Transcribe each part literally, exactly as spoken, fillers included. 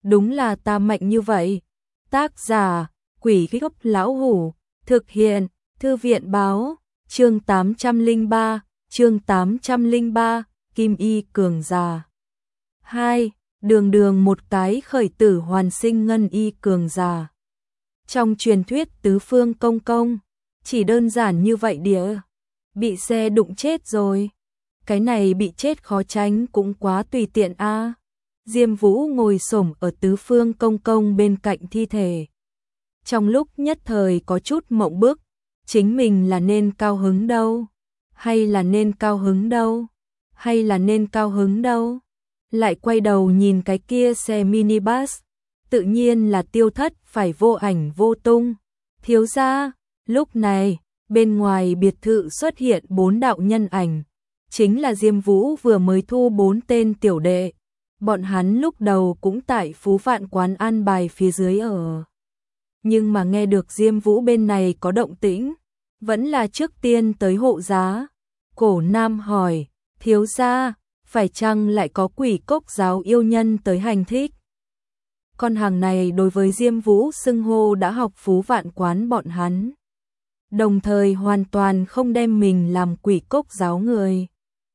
đúng là ta mạnh như vậy. Tác giả, Quỷ Gốc Lão Hủ, thực hiện, Thư viện báo, chương tám trăm lẻ ba, chương tám trăm lẻ ba, Kim Y cường già. hai. Đường đường một cái khởi tử hoàn sinh ngân y cường già. Trong truyền thuyết tứ phương công công, chỉ đơn giản như vậy địa. Bị xe đụng chết rồi. Cái này bị chết khó tránh cũng quá tùy tiện a. Diêm Vũ ngồi xổm ở tứ phương công công bên cạnh thi thể. Trong lúc nhất thời có chút mộng bức, chính mình là nên cao hứng đâu, hay là nên cao hứng đâu, hay là nên cao hứng đâu. Lại quay đầu nhìn cái kia xe minibus, tự nhiên là tiêu thất phải vô ảnh vô tung. Thiếu gia, lúc này, bên ngoài biệt thự xuất hiện bốn đạo nhân ảnh, chính là Diêm Vũ vừa mới thu bốn tên tiểu đệ. Bọn hắn lúc đầu cũng tại Phú Vạn quán an bài phía dưới ở. Nhưng mà nghe được Diêm Vũ bên này có động tĩnh, vẫn là trước tiên tới hộ giá. Cổ Nam hỏi, thiếu gia, phải chăng lại có quỷ cốc giáo yêu nhân tới hành thích? Con hàng này đối với Diêm Vũ xưng hô đã học Phú Vạn quán bọn hắn, đồng thời hoàn toàn không đem mình làm quỷ cốc giáo người.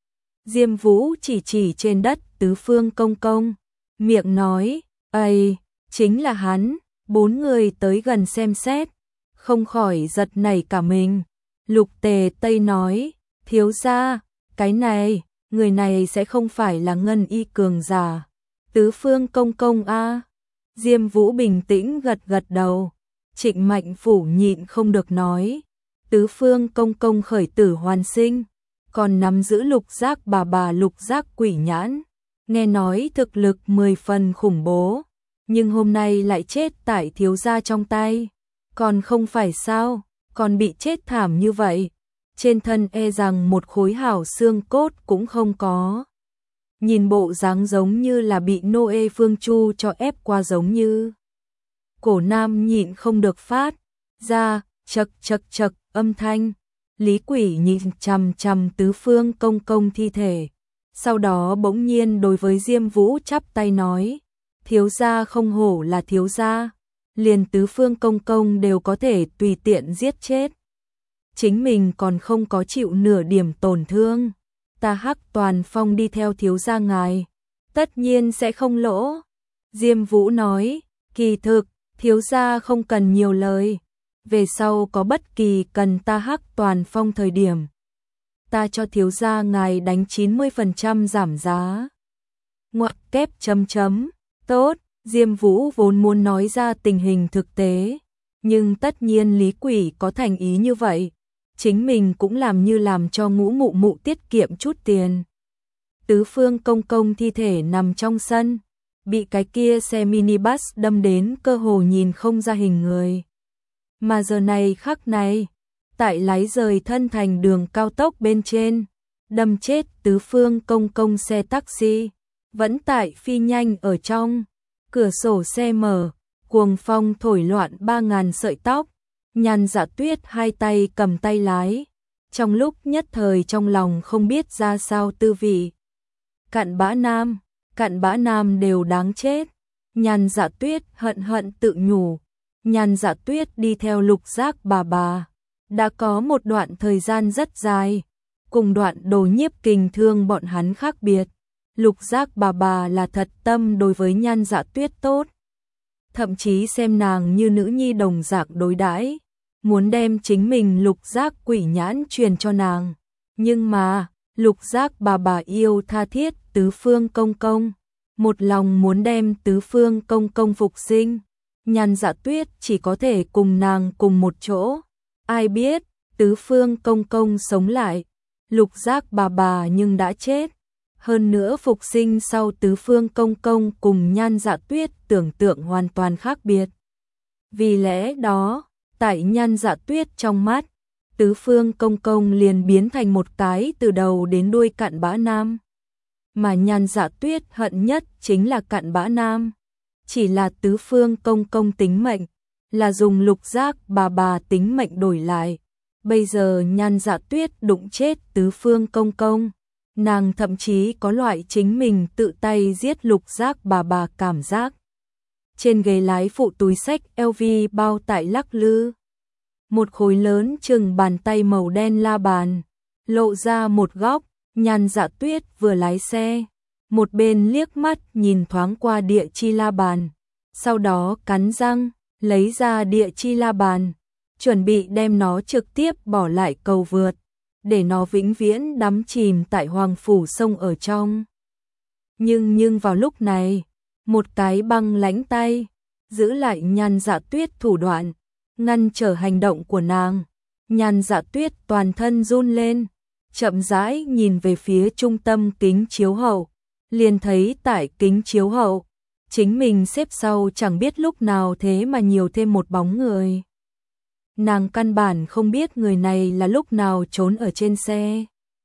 Diêm Vũ chỉ chỉ trên đất tứ phương công công, miệng nói, ây, chính là hắn. Bốn người tới gần xem xét, không khỏi giật nảy cả mình. Lục Tề Tây nói, thiếu gia, cái này, người này sẽ không phải là ngân y cường giả, tứ phương công công a. Diêm Vũ bình tĩnh gật gật đầu. Trịnh Mạnh Phủ nhịn không được nói, tứ phương công công khởi tử hoàn sinh, còn nắm giữ lục giác bà bà lục giác quỷ nhãn, nghe nói thực lực mười phần khủng bố, nhưng hôm nay lại chết tại thiếu gia trong tay. Còn không phải sao, còn bị chết thảm như vậy, trên thân e rằng một khối hảo xương cốt cũng không có. Nhìn bộ dáng giống như là bị Noe Phương Chu cho ép qua giống như. Cổ Nam nhịn không được phát ra chật chật chật âm thanh. Lý Quỷ nhìn chằm chằm tứ phương công công thi thể, sau đó bỗng nhiên đối với Diêm Vũ chắp tay nói, thiếu gia không hổ là thiếu gia, liền tứ phương công công đều có thể tùy tiện giết chết. Chính mình còn không có chịu nửa điểm tổn thương, ta Hắc Toàn Phong đi theo thiếu gia ngài, tất nhiên sẽ không lỗ. Diêm Vũ nói, kỳ thực, thiếu gia không cần nhiều lời, về sau có bất kỳ cần ta Hắc Toàn Phong thời điểm, ta cho thiếu gia ngài đánh chín mươi phần trăm giảm giá. Ngoặc kép chấm chấm. Tốt, Diêm Vũ vốn muốn nói ra tình hình thực tế, nhưng tất nhiên Lý Quỷ có thành ý như vậy, chính mình cũng làm như làm cho ngũ mụ mụ tiết kiệm chút tiền. Tứ phương công công thi thể nằm trong sân, bị cái kia xe minibus đâm đến cơ hồ nhìn không ra hình người. Mà giờ này khắc này, tại lái rời thân thành đường cao tốc bên trên, đâm chết tứ phương công công xe taxi, vẫn tại phi nhanh ở trong. Cửa sổ xe mở, cuồng phong thổi loạn ba ngàn sợi tóc, Nhan Dạ Tuyết hai tay cầm tay lái, trong lúc nhất thời trong lòng không biết ra sao tư vị. Cặn bã nam, cặn bã nam đều đáng chết. Nhan Dạ Tuyết hận hận tự nhủ. Nhan Dạ Tuyết đi theo lục giác bà bà, đã có một đoạn thời gian rất dài, cùng đoạn Đồ Nhiếp Kình Thương bọn hắn khác biệt. Lục giác bà bà là thật tâm đối với Nhan Dạ Tuyết tốt, thậm chí xem nàng như nữ nhi đồng dạng đối đãi, muốn đem chính mình lục giác quỷ nhãn truyền cho nàng. Nhưng mà, lục giác bà bà yêu tha thiết tứ phương công công, một lòng muốn đem tứ phương công công phục sinh. Nhan Dạ Tuyết chỉ có thể cùng nàng cùng một chỗ. Ai biết, tứ phương công công sống lại, lục giác bà bà nhưng đã chết. Hơn nữa phục sinh sau tứ phương công công cùng Nhan Dạ Tuyết tưởng tượng hoàn toàn khác biệt. Vì lẽ đó, tại Nhan Dạ Tuyết trong mắt, tứ phương công công liền biến thành một cái từ đầu đến đuôi cặn bã nam. Mà Nhan Dạ Tuyết hận nhất chính là cặn bã nam. Chỉ là tứ phương công công tính mệnh, là dùng lục giác bà bà tính mệnh đổi lại. Bây giờ Nhan Dạ Tuyết đụng chết tứ phương công công, nàng thậm chí có loại chính mình tự tay giết lục giác bà bà cảm giác. trên ghế lái phụ túi xách lờ vê bao tải lắc lư. Một khối lớn chừng bàn tay màu đen la bàn, lộ ra một góc. Nhan Dạ Tuyết vừa lái xe, một bên liếc mắt nhìn thoáng qua địa chi la bàn, sau đó cắn răng, lấy ra địa chi la bàn, chuẩn bị đem nó trực tiếp bỏ lại cầu vượt, để nó vĩnh viễn đắm chìm tại hoàng phủ sông ở trong. Nhưng nhưng vào lúc này, một cái băng lãnh tay giữ lại Nhan Dạ Tuyết thủ đoạn, ngăn trở hành động của nàng. Nhan Dạ Tuyết toàn thân run lên, chậm rãi nhìn về phía trung tâm kính chiếu hậu, liền thấy tại kính chiếu hậu, chính mình xếp sau chẳng biết lúc nào thế mà nhiều thêm một bóng người. Nàng căn bản không biết người này là lúc nào trốn ở trên xe.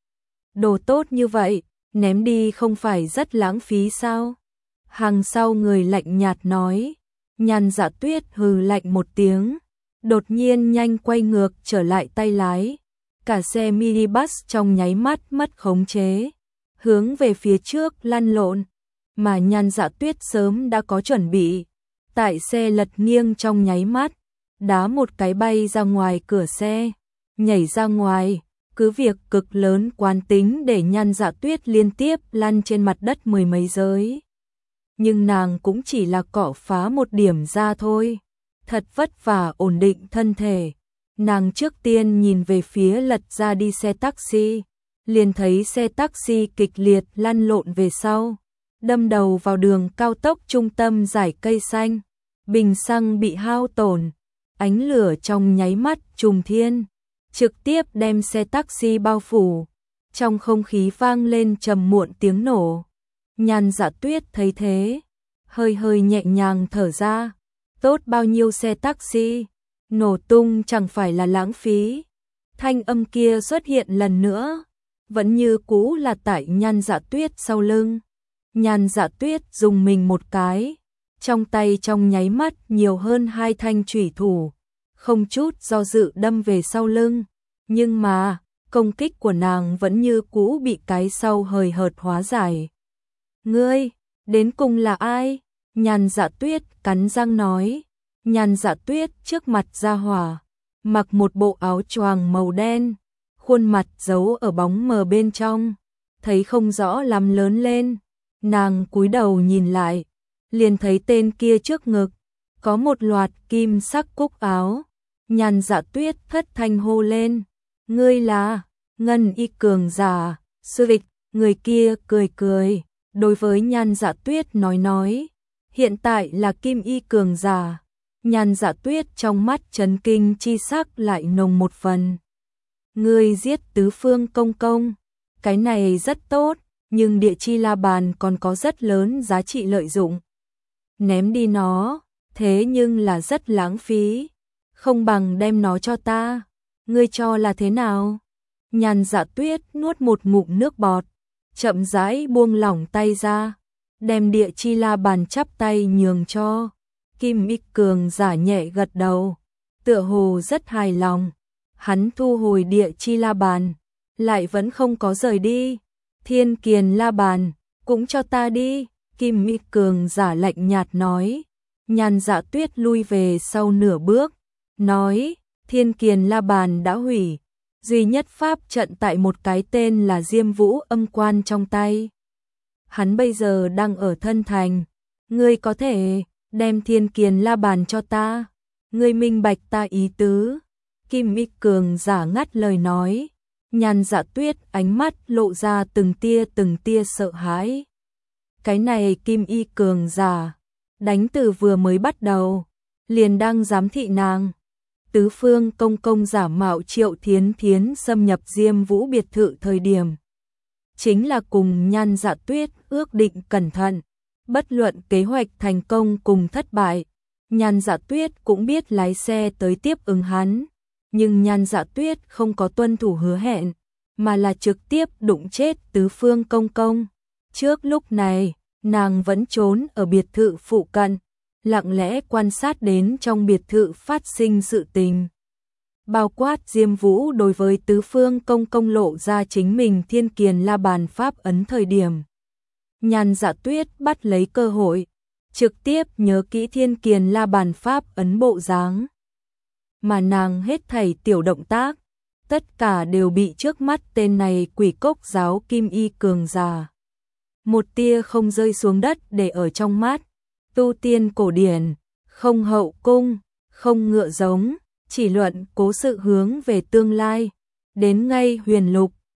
Đồ tốt như vậy, ném đi không phải rất lãng phí sao? Hàng sau người lạnh nhạt nói. Nhan Dạ Tuyết hừ lạnh một tiếng, đột nhiên nhanh quay ngược trở lại tay lái. Cả xe minibus trong nháy mắt mất khống chế, hướng về phía trước lăn lộn, mà Nhan Dạ Tuyết sớm đã có chuẩn bị. Tại xe lật nghiêng trong nháy mắt, đá một cái bay ra ngoài cửa xe, nhảy ra ngoài, cứ việc cực lớn quán tính để Nhan Dạ Tuyết liên tiếp lăn trên mặt đất mười mấy giới. Nhưng nàng cũng chỉ là cọ phá một điểm ra thôi, thật vất vả ổn định thân thể. Nàng trước tiên nhìn về phía lật ra đi xe taxi, liền thấy xe taxi kịch liệt lăn lộn về sau, đâm đầu vào đường cao tốc trung tâm dải cây xanh, bình xăng bị hao tổn, ánh lửa trong nháy mắt trùng thiên, trực tiếp đem xe taxi bao phủ, trong không khí vang lên trầm muộn tiếng nổ. Nhan Dạ Tuyết thấy thế, hơi hơi nhẹ nhàng thở ra, tốt bao nhiêu xe taxi, nổ tung chẳng phải là lãng phí. Thanh âm kia xuất hiện lần nữa, vẫn như cũ là tại Nhan Dạ Tuyết sau lưng. Nhan Dạ Tuyết dùng mình một cái, trong tay trong nháy mắt nhiều hơn hai thanh chủy thủ, không chút do dự đâm về sau lưng. Nhưng mà, công kích của nàng vẫn như cũ bị cái sau hời hợt hóa giải. Ngươi, đến cùng là ai? Nhan Dạ Tuyết cắn răng nói. Nhan Dạ Tuyết trước mặt ra hỏa, mặc một bộ áo choàng màu đen, khuôn mặt giấu ở bóng mờ bên trong, thấy không rõ lắm lớn lên. Nàng cúi đầu nhìn lại, liền thấy tên kia trước ngực có một loạt kim sắc cúc áo. Nhan Dạ Tuyết thất thanh hô lên, ngươi là Ngân Y cường giả. Sư Vịch, người kia cười cười, đối với Nhan Dạ Tuyết nói nói, hiện tại là Kim Y cường giả. Nhan Dạ Tuyết trong mắt chấn kinh chi sắc lại nồng một phần. Ngươi giết tứ phương công công, cái này rất tốt, nhưng địa chi la bàn còn có rất lớn giá trị lợi dụng. Ném đi nó, thế nhưng là rất lãng phí, không bằng đem nó cho ta. Ngươi cho là thế nào? Nhan Dạ Tuyết nuốt một ngụm nước bọt, chậm rãi buông lỏng tay ra, đem địa chi la bàn chắp tay nhường cho. Kim Y cường giả nhẹ gật đầu, tựa hồ rất hài lòng. Hắn thu hồi địa chi la bàn, lại vẫn không có rời đi. Thiên kiền la bàn, cũng cho ta đi. Kim Y cường giả lạnh nhạt nói. Nhan Dạ Tuyết lui về sau nửa bước, nói, thiên kiền la bàn đã hủy, duy nhất pháp trận tại một cái tên là Diêm Vũ âm quan trong tay. Hắn bây giờ đang ở thân thành, ngươi có thể đem thiên kiền la bàn cho ta, ngươi minh bạch ta ý tứ. Kim Y cường giả ngắt lời nói. Nhan Dạ Tuyết ánh mắt lộ ra từng tia từng tia sợ hãi. Cái này Kim Y cường giả, đánh từ vừa mới bắt đầu, liền đang giám thị nàng. Tứ phương công công giả mạo Triệu Thiến Thiến xâm nhập Diêm Vũ biệt thự thời điểm, chính là cùng Nhan Dạ Tuyết ước định cẩn thận, bất luận kế hoạch thành công cùng thất bại, Nhan Dạ Tuyết cũng biết lái xe tới tiếp ứng hắn. Nhưng Nhan Dạ Tuyết không có tuân thủ hứa hẹn, mà là trực tiếp đụng chết tứ phương công công. Trước lúc này, nàng vẫn trốn ở biệt thự phụ cận, lặng lẽ quan sát đến trong biệt thự phát sinh sự tình. Bao quát Diêm Vũ đối với tứ phương công công lộ ra chính mình thiên kiền la bàn pháp ấn thời điểm. Nhan Dạ Tuyết bắt lấy cơ hội, trực tiếp nhớ kỹ Thiên Kiền La Bàn pháp ấn bộ dáng. Mà nàng hết thảy tiểu động tác, tất cả đều bị trước mắt tên này Quỷ Cốc giáo kim y cường giả. Một tia không rơi xuống đất để ở trong mắt, tu tiên cổ điển, không hậu cung, không ngựa giống, chỉ luận cố sự hướng về tương lai, đến ngay huyền lục,